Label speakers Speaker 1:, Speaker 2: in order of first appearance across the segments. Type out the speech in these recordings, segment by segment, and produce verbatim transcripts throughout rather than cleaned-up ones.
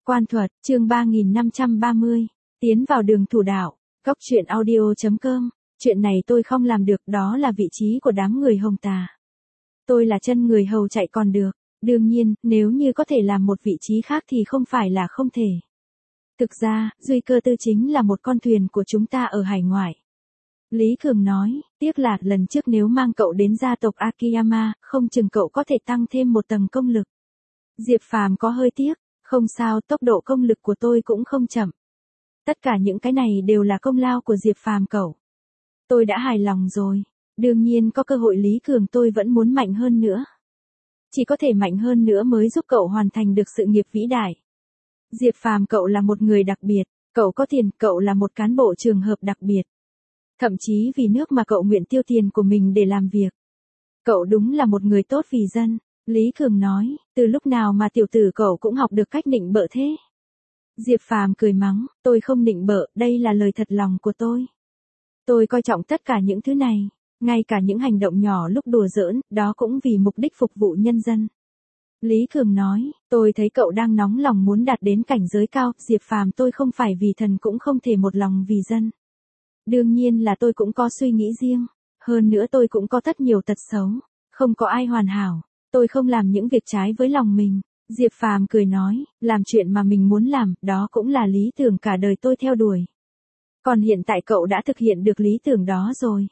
Speaker 1: Quan thuật, chương ba nghìn năm trăm ba mươi. Tiến vào đường thủ đạo. Góc truyện audio chấm com. Chuyện này tôi không làm được, đó là vị trí của đám người Hồng Tà. Tôi là chân người hầu chạy còn được. Đương nhiên, nếu như có thể làm một vị trí khác thì không phải là không thể. Thực ra, Duy Cơ Tư chính là một con thuyền của chúng ta ở hải ngoại. Lý Cường nói, tiếc là lần trước nếu mang cậu đến gia tộc Akiyama, không chừng cậu có thể tăng thêm một tầng công lực. Diệp Phàm có hơi tiếc, không sao, tốc độ công lực của tôi cũng không chậm. Tất cả những cái này đều là công lao của Diệp Phàm cậu. Tôi đã hài lòng rồi, đương nhiên có cơ hội Lý Cường tôi vẫn muốn mạnh hơn nữa. Chỉ có thể mạnh hơn nữa mới giúp cậu hoàn thành được sự nghiệp vĩ đại. Diệp Phàm cậu là một người đặc biệt, cậu có tiền, cậu là một cán bộ trường hợp đặc biệt. Thậm chí vì nước mà cậu nguyện tiêu tiền của mình để làm việc. Cậu đúng là một người tốt vì dân. Lý Cường nói, từ lúc nào mà tiểu tử cậu cũng học được cách nịnh bợ thế? Diệp Phàm cười mắng, tôi không nịnh bợ, đây là lời thật lòng của tôi. Tôi coi trọng tất cả những thứ này, ngay cả những hành động nhỏ lúc đùa giỡn, đó cũng vì mục đích phục vụ nhân dân. Lý Cường nói, tôi thấy cậu đang nóng lòng muốn đạt đến cảnh giới cao, Diệp Phàm tôi không phải vì thần cũng không thể một lòng vì dân. Đương nhiên là tôi cũng có suy nghĩ riêng, hơn nữa tôi cũng có rất nhiều tật xấu, không có ai hoàn hảo. Tôi không làm những việc trái với lòng mình. Diệp Phàm cười nói, làm chuyện mà mình muốn làm, đó cũng là lý tưởng cả đời tôi theo đuổi. Còn hiện tại cậu đã thực hiện được lý tưởng đó rồi.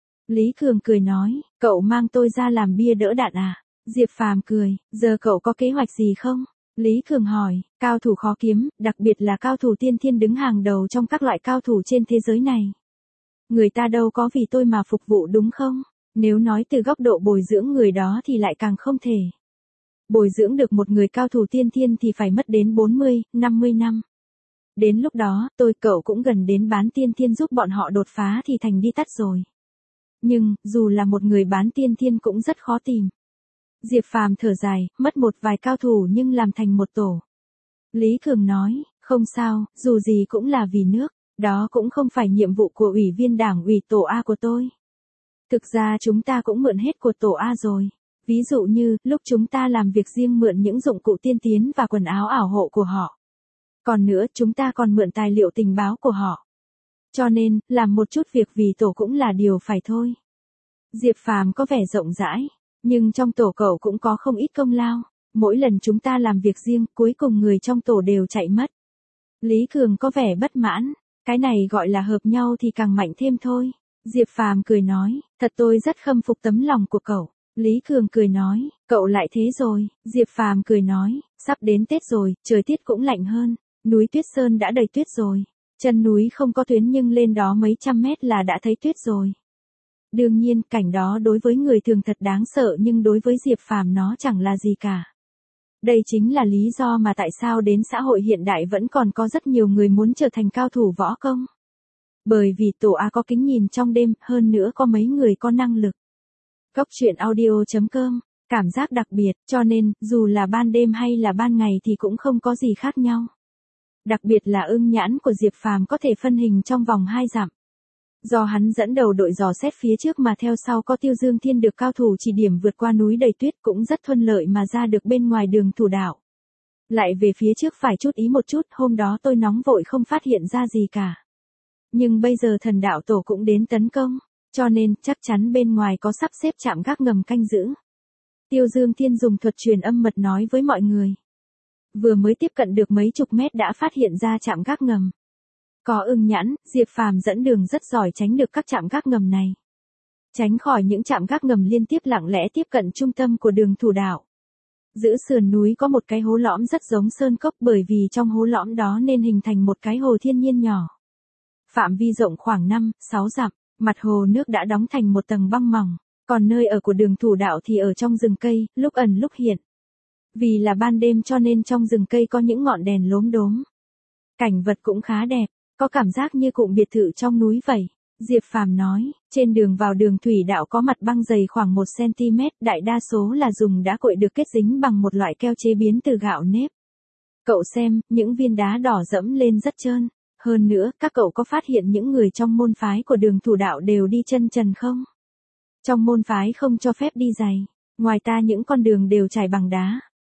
Speaker 1: Lý Cường cười nói, cậu mang tôi ra làm bia đỡ đạn à? Diệp Phàm cười, giờ cậu có kế hoạch gì không? Lý Cường hỏi, cao thủ khó kiếm, đặc biệt là cao thủ tiên thiên đứng hàng đầu trong các loại cao thủ trên thế giới này. Người ta đâu có vì tôi mà phục vụ đúng không? Nếu nói từ góc độ bồi dưỡng người đó thì lại càng không thể. Bồi dưỡng được một người cao thủ tiên thiên thì phải mất đến bốn mươi, năm mươi năm. Đến lúc đó, tôi cậu cũng gần đến bán tiên thiên giúp bọn họ đột phá thì thành đi tắt rồi. Nhưng, dù là một người bán tiên thiên cũng rất khó tìm. Diệp Phàm thở dài, mất một vài cao thủ nhưng làm thành một tổ. Lý Cường nói, không sao, dù gì cũng là vì nước, đó cũng không phải nhiệm vụ của ủy viên đảng ủy tổ A của tôi. Thực ra chúng ta cũng mượn hết của tổ A rồi. Ví dụ như, lúc chúng ta làm việc riêng mượn những dụng cụ tiên tiến và quần áo ảo hộ của họ. Còn nữa, chúng ta còn mượn tài liệu tình báo của họ. Cho nên, làm một chút việc vì tổ cũng là điều phải thôi. Diệp Phàm có vẻ rộng rãi, nhưng trong tổ cậu cũng có không ít công lao. Mỗi lần chúng ta làm việc riêng, cuối cùng người trong tổ đều chạy mất. Lý Cường có vẻ bất mãn, cái này gọi là hợp nhau thì càng mạnh thêm thôi. Diệp Phàm cười nói, thật tôi rất khâm phục tấm lòng của cậu. Lý Cường cười nói, cậu lại thế rồi. Diệp Phàm cười nói, sắp đến Tết rồi, trời tiết cũng lạnh hơn. Núi Tuyết Sơn đã đầy tuyết rồi. Chân núi không có tuyến nhưng lên đó mấy trăm mét là đã thấy tuyết rồi. Đương nhiên, cảnh đó đối với người thường thật đáng sợ nhưng đối với Diệp Phàm nó chẳng là gì cả. Đây chính là lý do mà tại sao đến xã hội hiện đại vẫn còn có rất nhiều người muốn trở thành cao thủ võ công. Bởi vì tổ A có kính nhìn trong đêm, hơn nữa có mấy người có năng lực. Góc truyện audio chấm com, cảm giác đặc biệt, cho nên, dù là ban đêm hay là ban ngày thì cũng không có gì khác nhau. Đặc biệt là ưng nhãn của Diệp Phàm có thể phân hình trong vòng hai dặm. Do hắn dẫn đầu đội dò xét phía trước mà theo sau có Tiêu Dương Thiên được cao thủ chỉ điểm vượt qua núi đầy tuyết cũng rất thuận lợi mà ra được bên ngoài đường thủ đạo. Lại về phía trước phải chút ý một chút, hôm đó tôi nóng vội không phát hiện ra gì cả. Nhưng bây giờ thần đạo tổ cũng đến tấn công, cho nên chắc chắn bên ngoài có sắp xếp trạm gác ngầm canh giữ. Tiêu Dương Thiên dùng thuật truyền âm mật nói với mọi người. Vừa mới tiếp cận được mấy chục mét đã phát hiện ra trạm gác ngầm. Có ưng nhãn, Diệp Phàm dẫn đường rất giỏi tránh được các trạm gác ngầm này. Tránh khỏi những trạm gác ngầm liên tiếp lặng lẽ tiếp cận trung tâm của đường thủ đạo. Giữa sườn núi có một cái hố lõm rất giống sơn cốc bởi vì trong hố lõm đó nên hình thành một cái hồ thiên nhiên nhỏ. Phạm vi rộng khoảng năm, sáu dặm, mặt hồ nước đã đóng thành một tầng băng mỏng, còn nơi ở của đường thủ đạo thì ở trong rừng cây, lúc ẩn lúc hiện. Vì là ban đêm cho nên trong rừng cây có những ngọn đèn lốm đốm. Cảnh vật cũng khá đẹp, có cảm giác như cụm biệt thự trong núi vậy. Diệp Phàm nói, trên đường vào đường thủy đạo có mặt băng dày khoảng một xăng-ti-mét, đại đa số là dùng đá cội được kết dính bằng một loại keo chế biến từ gạo nếp. Cậu xem, những viên đá đỏ dẫm lên rất trơn. Hơn nữa, các cậu có phát hiện những người trong môn phái của đường thủ đạo đều đi chân trần không? Trong môn phái không cho phép đi giày, ngoài ta những con đường đều trải bằng đá.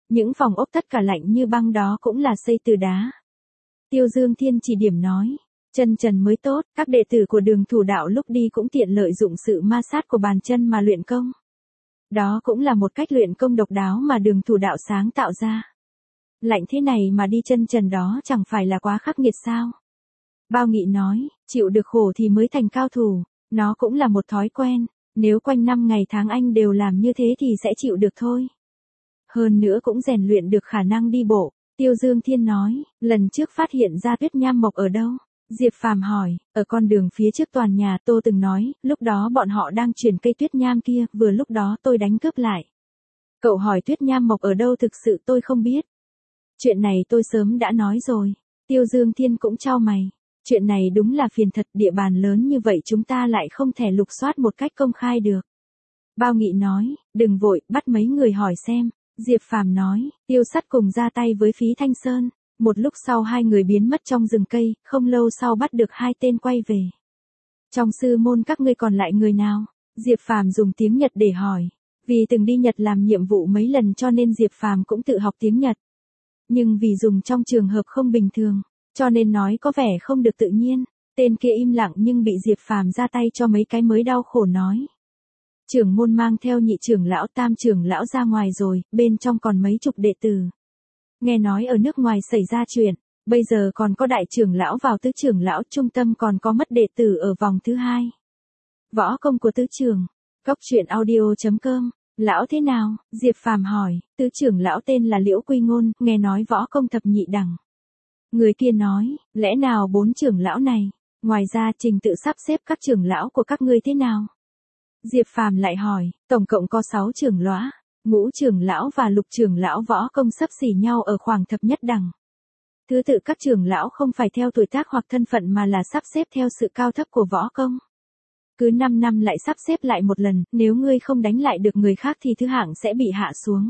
Speaker 1: Những phòng ốc tất cả lạnh như băng đó cũng là xây từ đá. Tiêu Dương Thiên chỉ điểm nói, chân trần mới tốt, các đệ tử của Đường Thủ Đạo lúc đi cũng tiện lợi dụng sự ma sát của bàn chân mà luyện công. Đó cũng là một cách luyện công độc đáo mà Đường Thủ Đạo sáng tạo ra. Lạnh thế này mà đi chân trần đó chẳng phải là quá khắc nghiệt sao? Bao Nghị nói, chịu được khổ thì mới thành cao thủ, nó cũng là một thói quen, nếu quanh năm ngày tháng anh đều làm như thế thì sẽ chịu được thôi. Hơn nữa cũng rèn luyện được khả năng đi bộ. Tiêu Dương Thiên nói, lần trước phát hiện ra tuyết nham mộc ở đâu? Diệp Phàm hỏi, ở con đường phía trước tòa nhà. Tô từng nói, lúc đó bọn họ đang chuyển cây tuyết nham kia, vừa lúc đó tôi đánh cướp lại. Cậu hỏi tuyết nham mộc ở đâu thực sự tôi không biết. Chuyện này tôi sớm đã nói rồi. Tiêu Dương Thiên cũng chau mày. Chuyện này đúng là phiền thật, địa bàn lớn như vậy chúng ta lại không thể lục soát một cách công khai được. Bao Nghị nói, đừng vội, bắt mấy người hỏi xem. Diệp Phàm nói, Tiêu Sắt cùng ra tay với Phí Thanh Sơn. Một lúc sau hai người biến mất trong rừng cây, không lâu sau bắt được hai tên quay về. Trong sư môn các ngươi còn lại người nào? Diệp Phàm dùng tiếng Nhật để hỏi. Vì từng đi Nhật làm nhiệm vụ mấy lần cho nên Diệp Phàm cũng tự học tiếng Nhật. Nhưng vì dùng trong trường hợp không bình thường, cho nên nói có vẻ không được tự nhiên. Tên kia im lặng nhưng bị Diệp Phàm ra tay cho mấy cái mới đau khổ nói. Trưởng môn mang theo nhị trưởng lão tam trưởng lão ra ngoài rồi, bên trong còn mấy chục đệ tử. Nghe nói ở nước ngoài xảy ra chuyện, bây giờ còn có đại trưởng lão vào tứ trưởng lão, trung tâm còn có mất đệ tử ở vòng thứ hai. Võ công của tứ trưởng. Góc truyện audio chấm com. Lão thế nào? Diệp Phàm hỏi. Tứ trưởng lão tên là Liễu Quy Ngôn, nghe nói võ công thập nhị đẳng. Người kia nói, lẽ nào bốn trưởng lão này? Ngoài ra trình tự sắp xếp các trưởng lão của các ngươi thế nào? Diệp Phàm lại hỏi, tổng cộng có sáu trưởng lão, ngũ trưởng lão và lục trưởng lão võ công xấp xỉ nhau ở khoảng thập nhất đẳng. Thứ tự các trưởng lão không phải theo tuổi tác hoặc thân phận mà là sắp xếp theo sự cao thấp của võ công. Cứ năm năm lại sắp xếp lại một lần, nếu ngươi không đánh lại được người khác thì thứ hạng sẽ bị hạ xuống.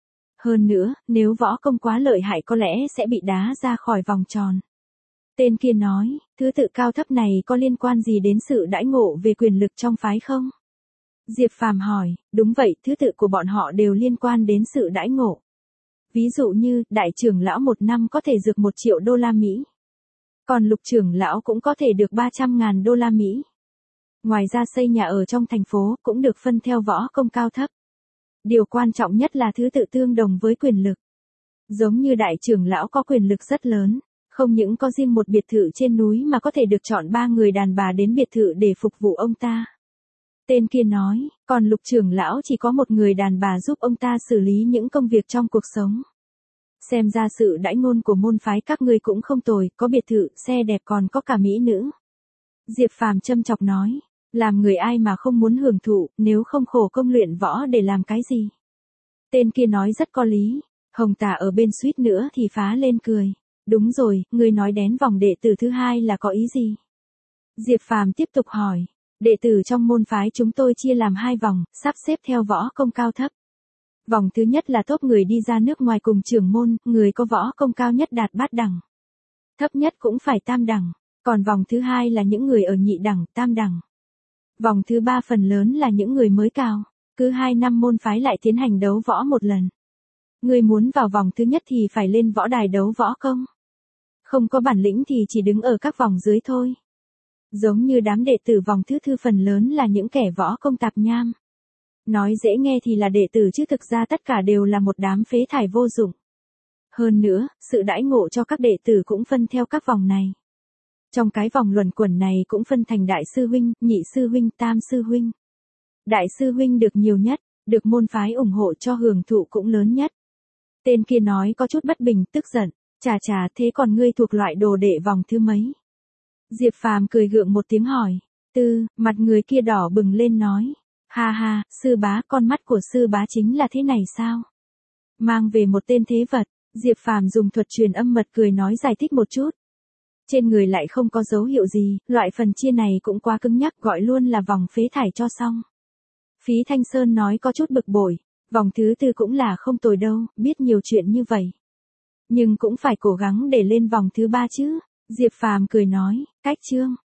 Speaker 1: Hơn nữa, nếu võ công quá lợi hại có lẽ sẽ bị đá ra khỏi vòng tròn. Tên kia nói, thứ tự cao thấp này có liên quan gì đến sự đãi ngộ về quyền lực trong phái không? Diệp Phàm hỏi, đúng vậy, thứ tự của bọn họ đều liên quan đến sự đãi ngộ. Ví dụ như, đại trưởng lão một năm có thể được một triệu đô la Mỹ. Còn lục trưởng lão cũng có thể được ba trăm ngàn đô la Mỹ. Ngoài ra xây nhà ở trong thành phố cũng được phân theo võ công cao thấp. Điều quan trọng nhất là thứ tự tương đồng với quyền lực. Giống như đại trưởng lão có quyền lực rất lớn, không những có riêng một biệt thự trên núi mà có thể được chọn ba người đàn bà đến biệt thự để phục vụ ông ta. Tên kia nói, còn lục trưởng lão chỉ có một người đàn bà giúp ông ta xử lý những công việc trong cuộc sống. Xem ra sự đãi ngôn của môn phái các ngươi cũng không tồi, có biệt thự, xe đẹp còn có cả mỹ nữ. Diệp Phàm châm chọc nói, làm người ai mà không muốn hưởng thụ, nếu không khổ công luyện võ để làm cái gì. Tên kia nói rất có lý, Hồng Tả ở bên suýt nữa thì phá lên cười. Đúng rồi, ngươi nói đến vòng đệ tử thứ hai là có ý gì? Diệp Phàm tiếp tục hỏi. Đệ tử trong môn phái chúng tôi chia làm hai vòng, sắp xếp theo võ công cao thấp. Vòng thứ nhất là top người đi ra nước ngoài cùng trưởng môn, người có võ công cao nhất đạt bát đẳng. Thấp nhất cũng phải tam đẳng. Còn vòng thứ hai là những người ở nhị đẳng, tam đẳng. Vòng thứ ba phần lớn là những người mới cao. Cứ hai năm môn phái lại tiến hành đấu võ một lần. Người muốn vào vòng thứ nhất thì phải lên võ đài đấu võ công. Không có bản lĩnh thì chỉ đứng ở các vòng dưới thôi. Giống như đám đệ tử vòng thứ tư phần lớn là những kẻ võ công tạp nham. Nói dễ nghe thì là đệ tử chứ thực ra tất cả đều là một đám phế thải vô dụng. Hơn nữa, sự đãi ngộ cho các đệ tử cũng phân theo các vòng này. Trong cái vòng luẩn quẩn này cũng phân thành đại sư huynh, nhị sư huynh, tam sư huynh. Đại sư huynh được nhiều nhất, được môn phái ủng hộ cho hưởng thụ cũng lớn nhất. Tên kia nói có chút bất bình, tức giận, chà chà thế còn ngươi thuộc loại đồ đệ vòng thứ mấy? Diệp Phàm cười gượng một tiếng hỏi, tư, mặt người kia đỏ bừng lên nói, ha ha, sư bá, con mắt của sư bá chính là thế này sao? Mang về một tên thế vật, Diệp Phàm dùng thuật truyền âm mật cười nói giải thích một chút. Trên người lại không có dấu hiệu gì, loại phần chia này cũng quá cứng nhắc, gọi luôn là vòng phế thải cho xong. Phí Thanh Sơn nói có chút bực bội, vòng thứ tư cũng là không tồi đâu, biết nhiều chuyện như vậy. Nhưng cũng phải cố gắng để lên vòng thứ ba chứ. Diệp Phàm cười nói, cách chương.